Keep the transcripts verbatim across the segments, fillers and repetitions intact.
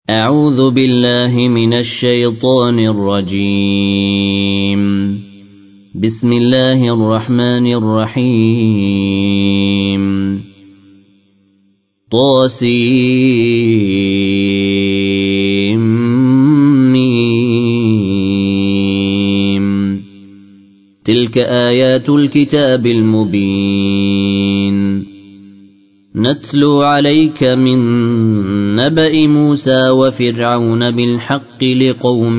أعوذ بالله من الشيطان الرجيم. بسم الله الرحمن الرحيم. طاسيم ميم. تلك آيات الكتاب المبين. نتلو عليك من نبأ موسى وفرعون بالحق لقوم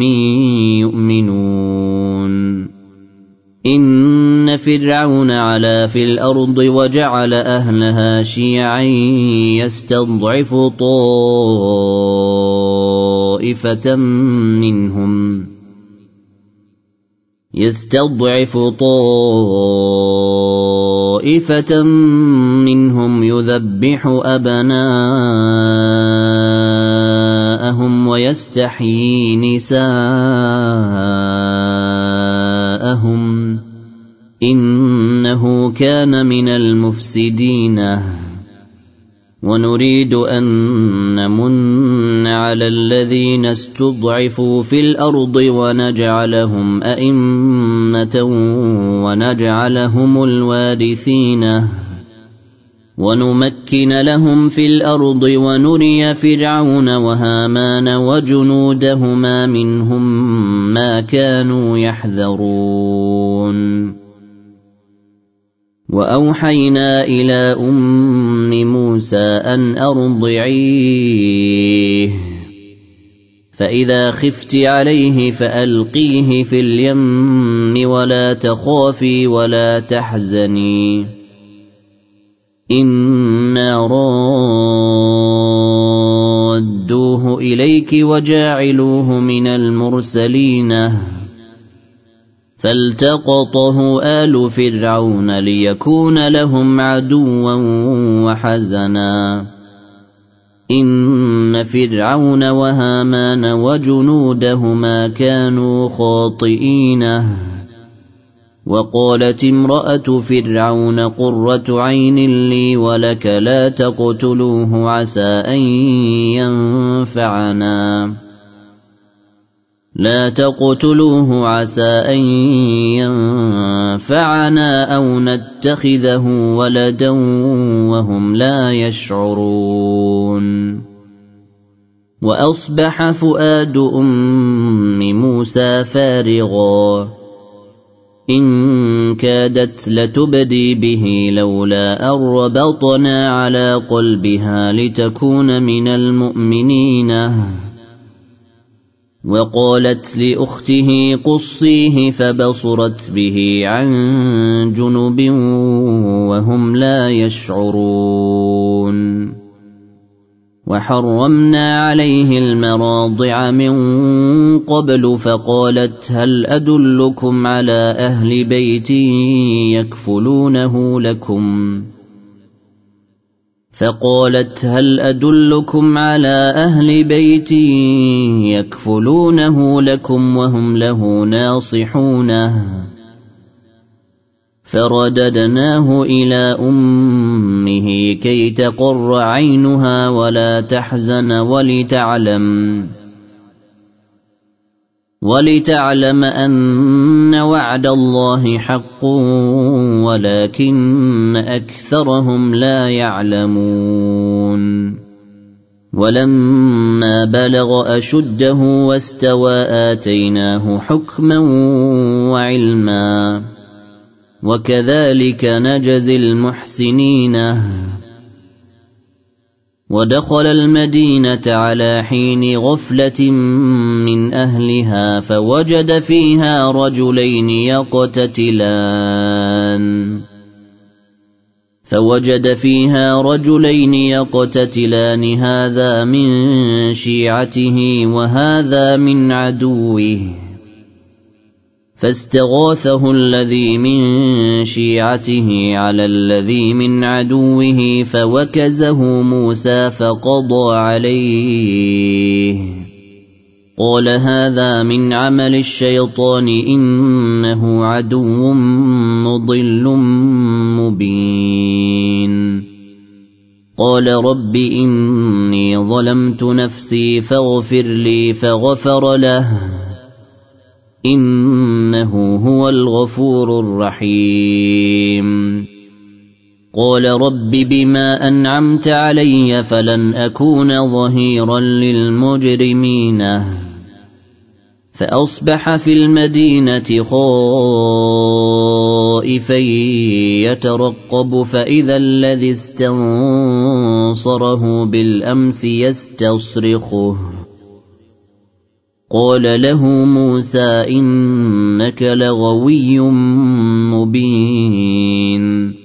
يؤمنون. إن فرعون علا في الأرض وجعل أهلها شيعا يستضعف طائفة منهم يستضعف طائفة منهم يذبح أبناءهم ويستحيي نساءهم إنه كان من المفسدين. ونريد أن نمن على الذين استضعفوا في الأرض ونجعلهم أئمة ونجعلهم الوارثين ونمكن لهم في الأرض ونري فرعون وهامان وجنودهما منهم ما كانوا يحذرون. وأوحينا إلى أم موسى أن أرضعيه فإذا خفت عليه فألقيه في اليم ولا تخافي ولا تحزني إنا رادوه إليك وجاعلوه من المرسلين. فالتقطه آل فرعون ليكون لهم عدوا وحزنا إن فرعون وهامان وجنودهما كانوا خاطئين. وقالت امرأة فرعون قرة عين لي ولك لا تقتلوه عسى أن ينفعنا لا تقتلوه عسى أن ينفعنا أو نتخذه ولدا وهم لا يشعرون. وأصبح فؤاد أم موسى فارغا إن كادت لتبدي به لولا أن ربطنا على قلبها لتكون من المؤمنين. وقالت لأخته قصيه فبصرت به عن جنب وهم لا يشعرون. وحرمنا عليه المراضع من قبل فقالت هل أدلكم على أهل بيت يكفلونه لكم فقالت هل أدلكم على أهل بيت يكفلونه لكم وهم له ناصحون. فرددناه إلى أمه كي تقر عينها ولا تحزن ولتعلم ولتعلم أن وعد الله حق ولكن أكثرهم لا يعلمون. ولما بلغ أشده واستوى آتيناه حكما وعلما وكذلك نجزي المحسنين. ودخل المدينة على حين غفلة من أهلها فوجد فيها رجلين يقتتلان فوجد فيها رجلين يقتتلان هذا من شيعته وهذا من عدوه فاستغاثه الذي من شيعته على الذي من عدوه فوكزه موسى فقضى عليه. قال هذا من عمل الشيطان إنه عدو مضل مبين. قال رب إني ظلمت نفسي فاغفر لي فغفر له إنه هو الغفور الرحيم قال رب بما أنعمت علي فلن أكون ظهيرا للمجرمين فأصبح في المدينة خائفا يترقب فإذا الذي استنصره بالأمس يستصرخه قال له موسى إنك لغوي مبين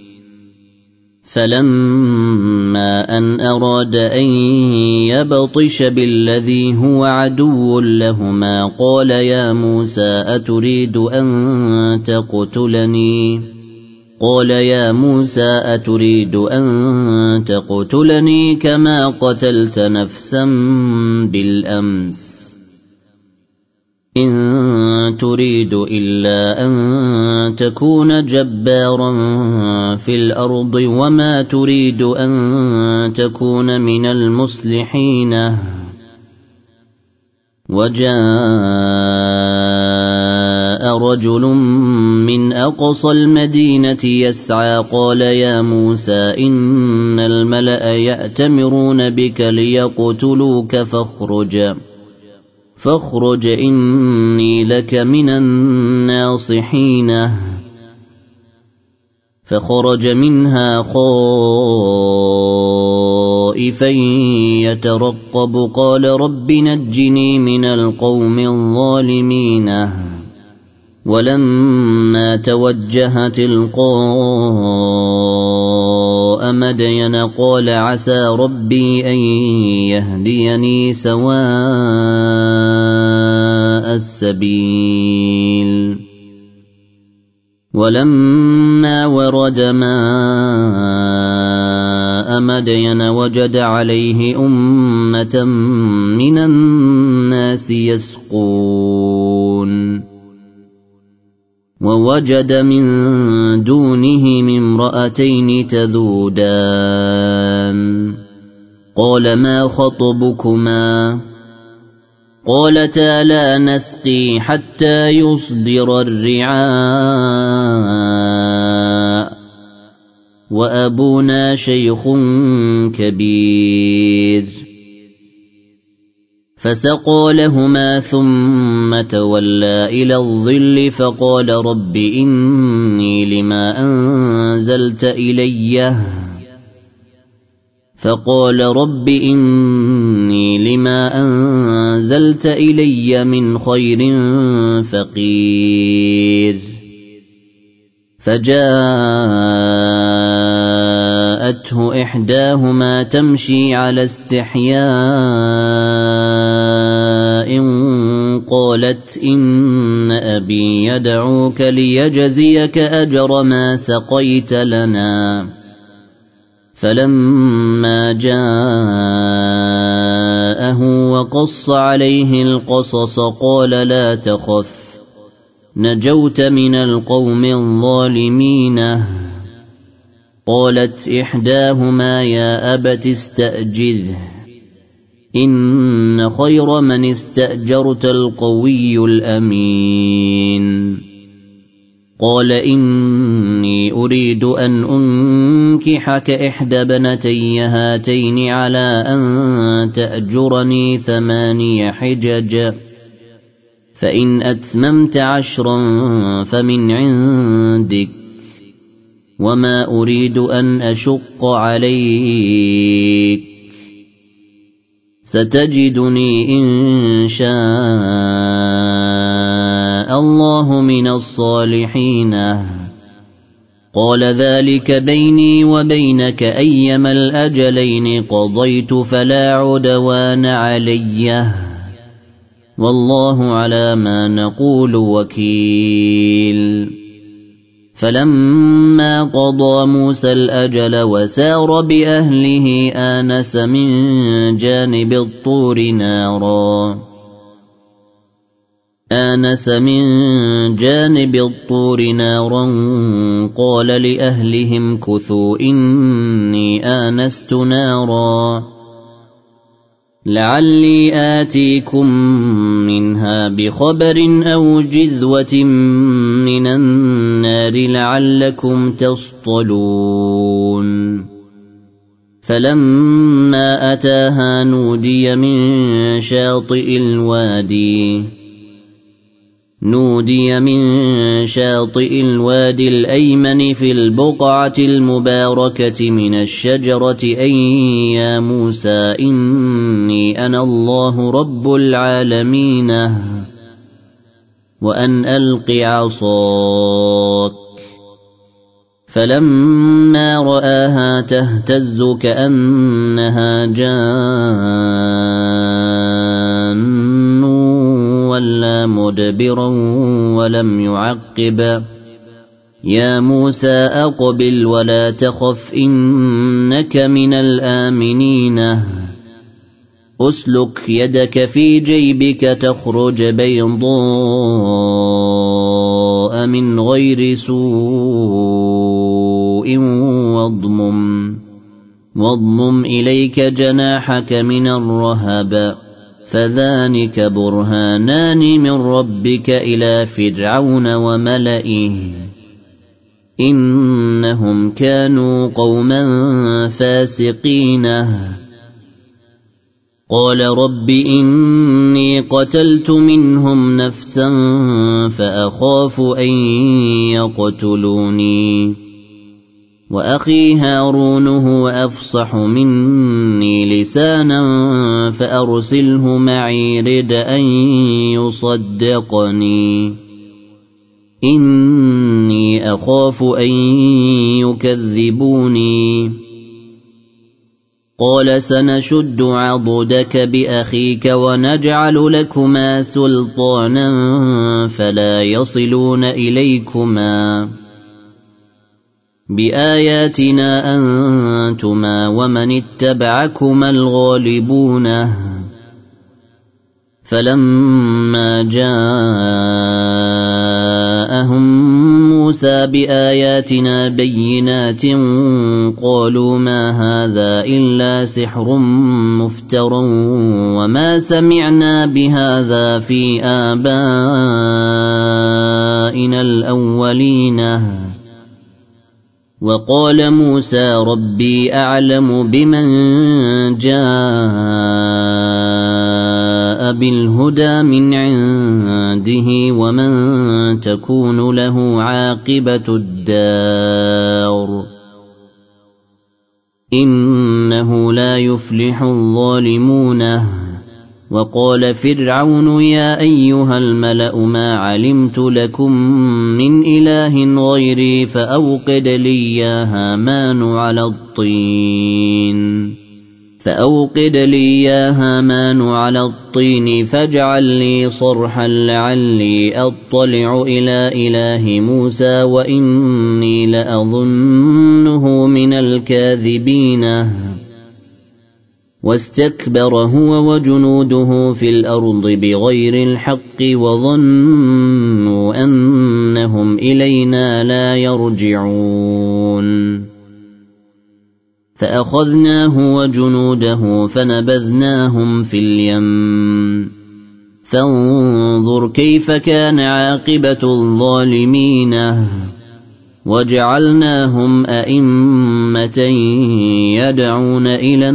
فلما أن أراد أن يبطش بالذي هو عدو لهما قال يا موسى أتريد أن تقتلني قال يا موسى أتريد أن تقتلني كما قتلت نفسا بالأمس إن تريد إلا أن تكون جبارا في الأرض وما تريد أن تكون من المصلحين وجاء رجل من أقصى المدينة يسعى قال يا موسى إن الملأ يأتمرون بك ليقتلوك فاخرج فاخرج إني لك من الناصحين فخرج منها خائفا يترقب قال رب نجني من القوم الظالمين ولما توجه تلقاء مدين قال عسى ربي أن يهديني سواء السبيل ولما ورد ماء مدين وجد عليه أمة من الناس يسقون ووجد من دونهم امرأتين تذودان قال ما خطبكما قالتا لا نسقي حتى يصدر الرعاء وأبونا شيخ كبير فسقى لهما ثم تولى إلى الظل فقال رب إني لما أنزلت إلي فقال رب إني لما أنزلت إلي من خير فقير فجاءته إحداهما تمشي على استحياء قالت إن أبي يدعوك ليجزيك أجر ما سقيت لنا فلما جاءه وقص عليه القصص قال لا تخف نجوت من القوم الظالمين قالت إحداهما يا أبت استأجره إن خير من استأجرت القوي الأمين قال إني أريد أن أنكحك إحدى بنتي هاتين على أن تأجرني ثماني حجج فإن أتممت عشرا فمن عندك وما أريد أن أشق عليك ستجدني إن شاء الله من الصالحين قال ذلك بيني وبينك أيما الأجلين قضيت فلا عدوان علي والله على ما نقول وكيل فلما قضى موسى الأجل وسار بأهله آنس من جانب الطور نارا آنس من جانب الطور نارا قال لأهلهم كثوا إني آنست نارا لعلي آتيكم منها بخبر أو جذوة من النار لعلكم تصطلون فلما أتاها نودي من شاطئ الوادي نودي من شاطئ الوادي الأيمن في البقعة المباركة من الشجرة أن يا موسى إني أنا الله رب العالمين وأن ألق عصاك فلما رآها تهتز كأنها جان ولا مدبرا ولم يعقب يا موسى أقبل ولا تخف إنك من الآمنين أسلك يدك في جيبك تخرج بيضاء من غير سوء واضمم واضمم إليك جناحك من الرهب فذلك برهانان من ربك إلى فرعون وملئه إنهم كانوا قوما فاسقين قال رب إني قتلت منهم نفسا فأخاف أن يقتلوني وأخي هارون هو أفصح مني لسانا فأرسله معي رد أن يصدقني إني أخاف أن يكذبوني قال سنشد عضدك بأخيك ونجعل لكما سلطانا فلا يصلون إليكما بآياتنا أنتما ومن اتبعكما الغالبون فلما جاءهم موسى بآياتنا بينات قالوا ما هذا إلا سحر مفترى وما سمعنا بهذا في آبائنا الأولين وقال موسى ربي أعلم بمن جاء بالهدى من عنده ومن تكون له عاقبة الدار إنه لا يفلح الظالمون وقال فرعون يا أيها الملأ ما علمت لكم من إله غيري فأوقد لي يا هامان على الطين فأوقد لي يا هامان على الطين فاجعل لي صرحا لعلي أطلع إلى إله موسى وإني لأظنه من الكاذبين واستكبر هو وجنوده في الأرض بغير الحق وظنوا أنهم إلينا لا يرجعون فأخذناه وجنوده فنبذناهم في اليم فانظر كيف كان عاقبة الظالمين وجعلناهم أئمة يدعون إلى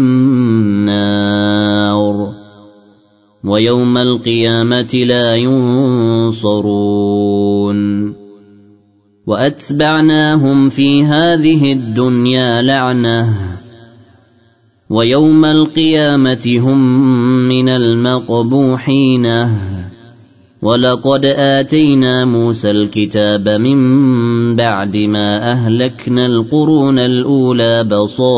النار ويوم القيامة لا ينصرون وأتبعناهم في هذه الدنيا لعنة ويوم القيامة هم من المقبوحين ولقد آتينا موسى الكتاب من بعد ما أهلكنا القرون الأولى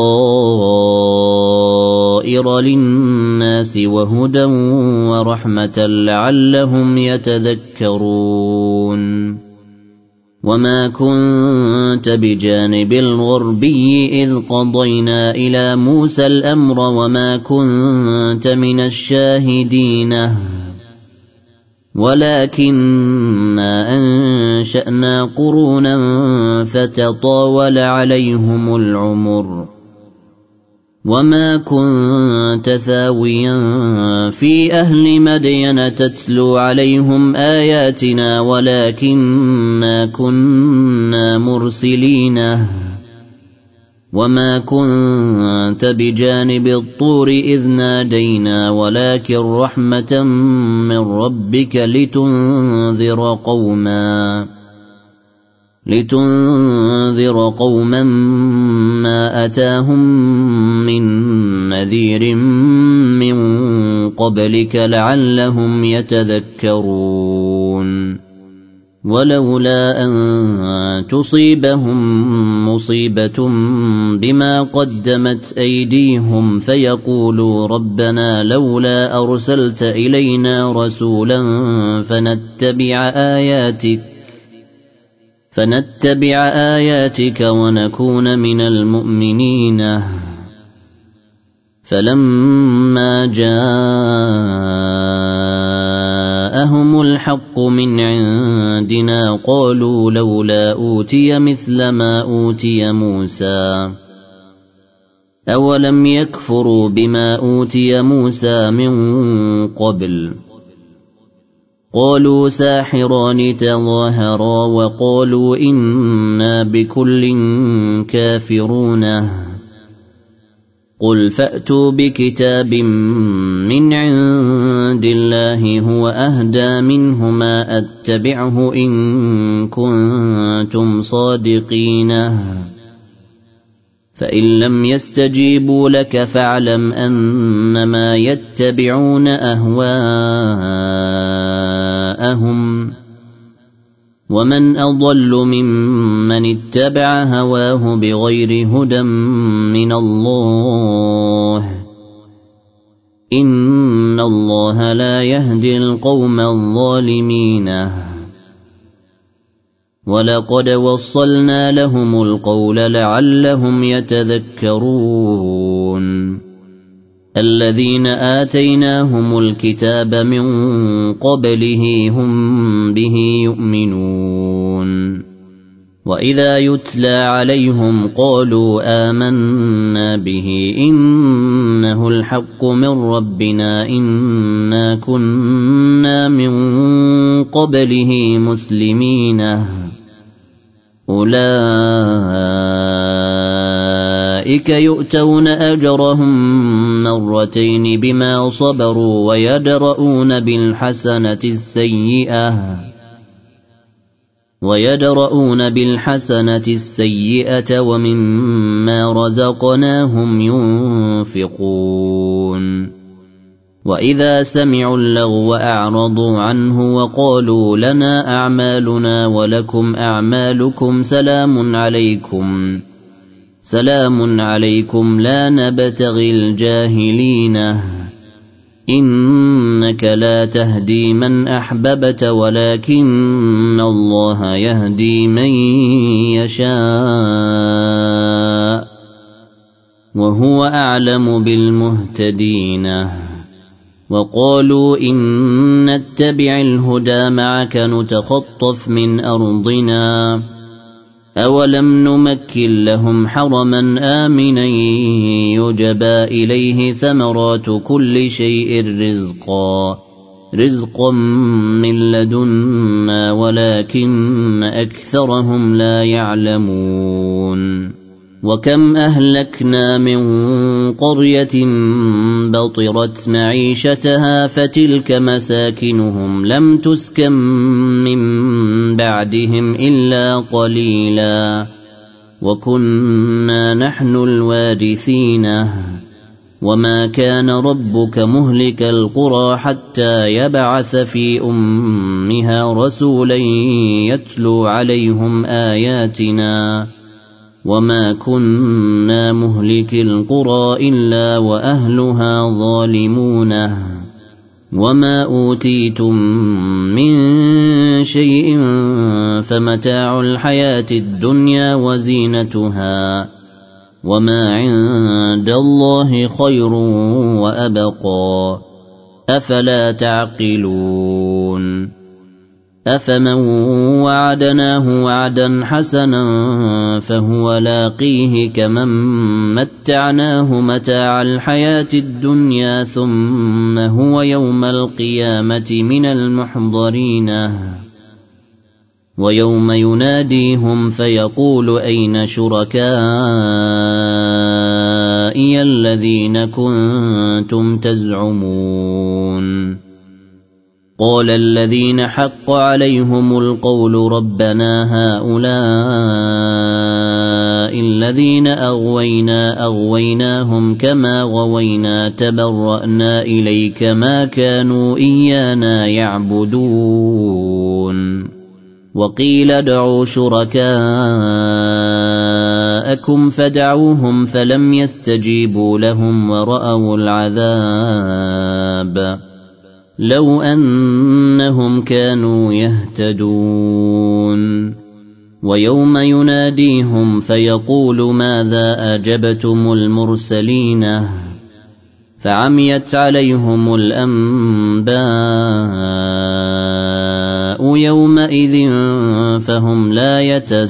بصائر للناس وهدى ورحمة لعلهم يتذكرون وما كنت بجانب الغربي إذ قضينا إلى موسى الأمر وما كنت من الشاهدين ولكننا أنشأنا قرونا فتطاول عليهم العمر وما كنت ثاويا في أهل مدين تتلو عليهم آياتنا ولكننا كنا مرسلين وما كنت بجانب الطور إذ نادينا ولكن رحمة من ربك لتنذر قوما لتنذر قوما ما أتاهم من نذير من قبلك لعلهم يتذكرون ولولا أن تصيبهم مصيبة بما قدمت أيديهم فيقولوا ربنا لولا أرسلت إلينا رسولا فنتبع آياتك فنتبع آياتك ونكون من المؤمنين فلما جاءهم الحق من عندنا قالوا لولا أوتي مثل ما أوتي موسى أولم يكفروا بما أوتي موسى من قبل قالوا ساحران تظاهرا وقالوا إنا بكل كافرون قل فأتوا بكتاب من عند الله هو أهدى منهما أتبعه إن كنتم صادقين فإن لم يستجيبوا لك فاعلم أنما يتبعون أهواءهم ومن أضل ممن اتبع هواه بغير هدى من الله إن الله لا يهدي القوم الظالمين ولقد وصلنا لهم القول لعلهم يتذكرون الذين آتيناهم الكتاب من قبله هم به يؤمنون وإذا يتلى عليهم قالوا آمنا به إنه الحق من ربنا إنا كنا من قبله مسلمين أولئك يؤتون أجرهم مرتين بما صبروا ويدرؤون بالحسنة السيئة ويدرؤون بالحسنة السيئة ومما رزقناهم ينفقون وإذا سمعوا اللغو أعرضوا عنه وقالوا لنا أعمالنا ولكم أعمالكم سلام عليكم سلام عليكم لا نبتغي الجاهلين إنك لا تهدي من أحببت ولكن الله يهدي من يشاء وهو أعلم بالمهتدين وقالوا إن نتبع الهدى معك نتخطف من أرضنا أولم نمكن لهم حرما آمنا يجبى إليه ثمرات كل شيء رزقا رزقا من لدنا ولكن أكثرهم لا يعلمون وكم أهلكنا من قرية بطرت معيشتها فتلك مساكنهم لم تسكن من بعدهم إلا قليلا وكنا نحن الوارثين وما كان ربك مهلك القرى حتى يبعث في أمها رسولا يتلو عليهم آياتنا وما كنا مهلك القرى إلا وأهلها ظالمون وما أوتيتم من شيء فمتاع الحياة الدنيا وزينتها وما عند الله خير وأبقى أفلا تعقلون أفمن وعدناه وعدا حسنا فهو لاقيه كمن متعناه متاع الحياة الدنيا ثم هو يوم القيامة من المحضرين ويوم يناديهم فيقول أين شركائي الذين كنتم تزعمون قال الذين حق عليهم القول ربنا هؤلاء الذين أغوينا أغويناهم كما غوينا تبرأنا إليك ما كانوا إيانا يعبدون وقيل ادعوا شركاءكم فدعوهم فلم يستجيبوا لهم ورأوا العذاب لو أنهم كانوا يهتدون ويوم يناديهم فيقول ماذا أجبتم المرسلين فعميت عليهم الأنباء يومئذ فهم لا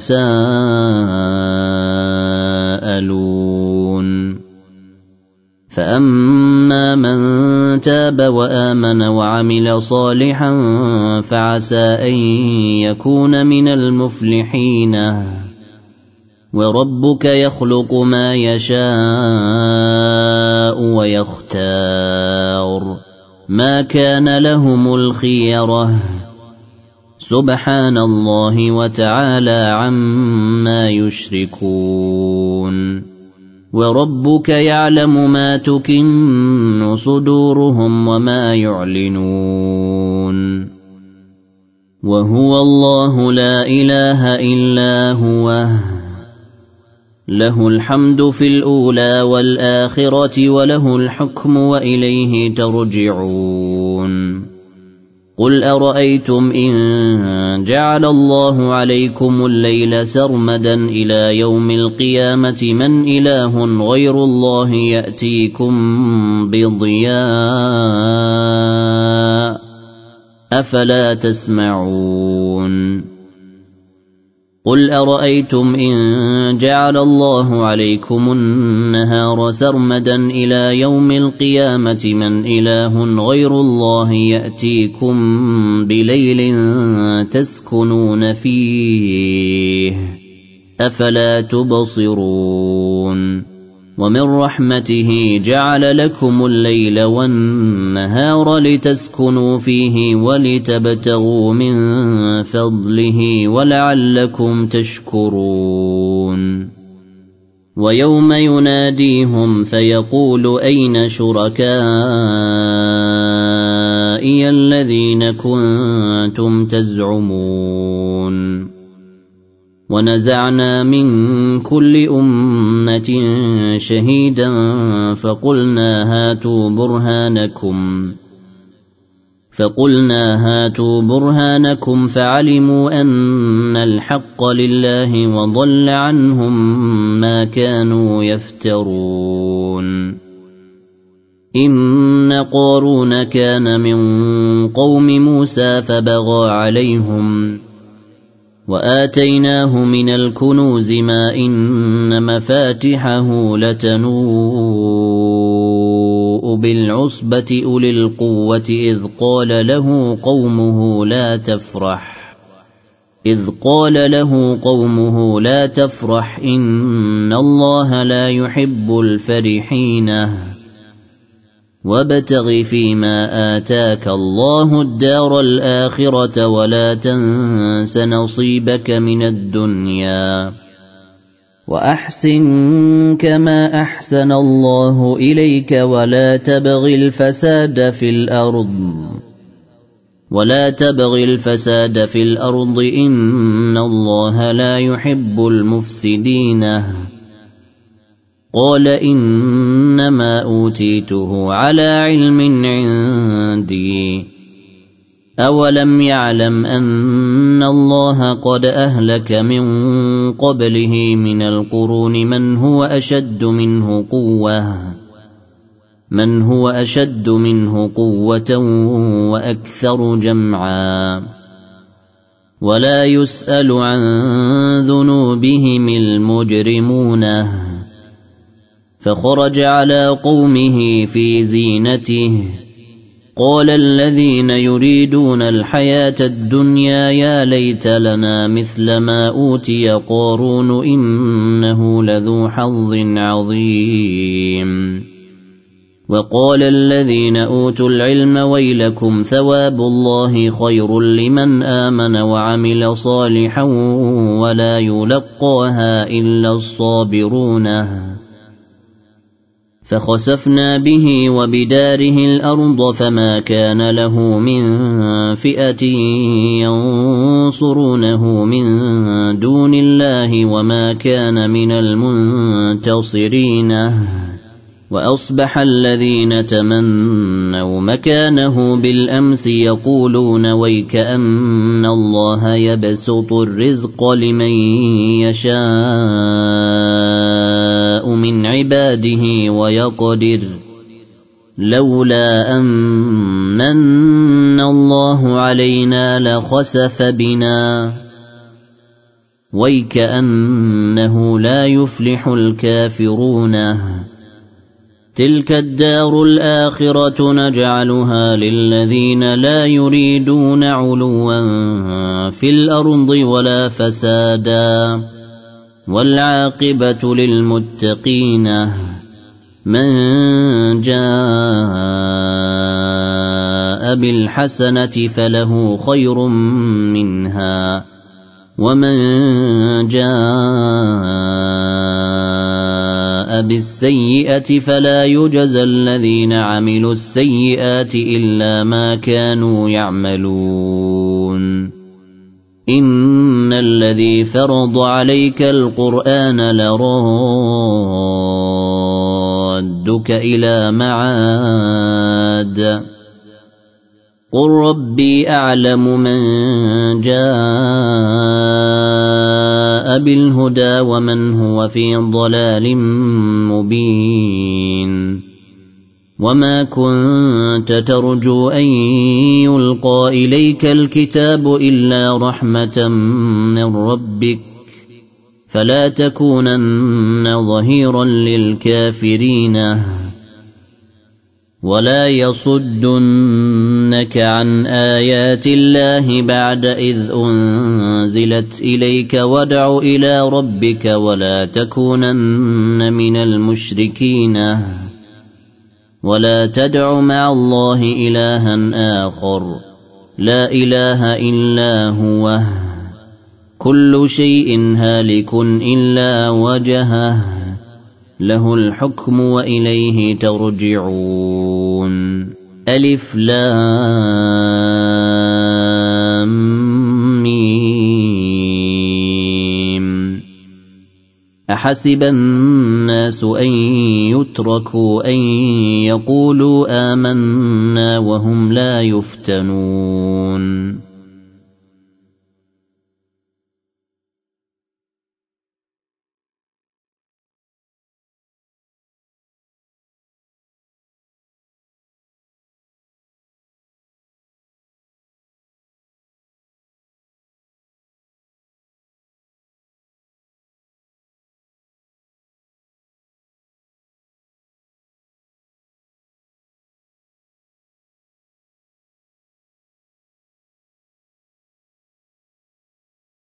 يتساءلون فأما من تاب وآمن وعمل صالحا فعسى أن يكون من المفلحين وربك يخلق ما يشاء ويختار ما كان لهم الخيرة سبحان الله وتعالى عما يشركون وربك يعلم ما تكن صدورهم وما يعلنون وهو الله لا إله إلا هو له الحمد في الأولى والآخرة وله الحكم وإليه ترجعون قل أرأيتم إن جعل الله عليكم الليل سرمدا إلى يوم القيامة من إله غير الله يأتيكم بضياء أفلا تسمعون قل أرأيتم إن جعل الله عليكم النهار سرمدا إلى يوم القيامة من إله غير الله يأتيكم بليل تسكنون فيه أفلا تبصرون ومن رحمته جعل لكم الليل والنهار لتسكنوا فيه ولتبتغوا من فضله ولعلكم تشكرون ويوم يناديهم فيقول أين شركائي الذين كنتم تزعمون ونزعنا من كل أمة شهيدا فقلنا هاتوا برهانكم فقلنا هاتوا برهانكم فعلموا أن الحق لله وضل عنهم ما كانوا يفترون إن قارون كان من قوم موسى فبغى عليهم وآتيناه من الكنوز ما إن مفاتحه لتنوء بالعصبة أولي القوة إذ قال له قومه لا تفرح إذ قال له قومه لا تفرح إن الله لا يحب الفرحين وابتغ فيما آتاك الله الدار الآخرة ولا تنس نصيبك من الدنيا وأحسن كما أحسن الله إليك ولا تبغ الفساد في الأرض ولا تبغ الفساد في الأرض إن الله لا يحب المفسدين قال إنما أوتيته على علم عندي أولم يعلم أن الله قد أهلك من قبله من القرون من هو أشد منه قوة من هو أشد منه قوة وأكثر جمعا ولا يسأل عن ذنوبهم المجرمون فخرج على قومه في زينته قال الذين يريدون الحياة الدنيا يا ليت لنا مثل ما أوتي قارون إنه لذو حظ عظيم وقال الذين أوتوا العلم ويلكم ثواب الله خير لمن آمن وعمل صالحا ولا يلقاها إلا الصابرون فخسفنا به وبداره الأرض فما كان له من فئة ينصرونه من دون الله وما كان من المنتصرين وأصبح الذين تمنوا مكانه بالأمس يقولون ويكأن الله يبسط الرزق لمن يشاء من عباده ويقدر لولا أمن الله علينا لخسف بنا ويكأنه لا يفلح الكافرون تلك الدار الآخرة نجعلها للذين لا يريدون علوا في الأرض ولا فسادا والعاقبة للمتقين من جاء بالحسنة فله خير منها ومن جاء بالسيئة فلا يجزى الذين عملوا السيئات إلا ما كانوا يعملون إن الذي فرض عليك القرآن لرادك إلى معاد قل ربي أعلم من جاء بالهدى ومن هو في ضلال مبين وما كنت ترجو أن يلقى إليك الكتاب إلا رحمة من ربك فلا تكونن ظهيرا للكافرين ولا يصدنك عن آيات الله بعد إذ أنزلت إليك وادع إلى ربك ولا تكونن من المشركين ولا تدع مع الله إلها آخر لا إله إلا هو كل شيء هالك إلا وجهه له الحكم وإليه ترجعون ألف لام ميم أحسب الناس أن يتركوا أن يقولوا آمنا وهم لا يفتنون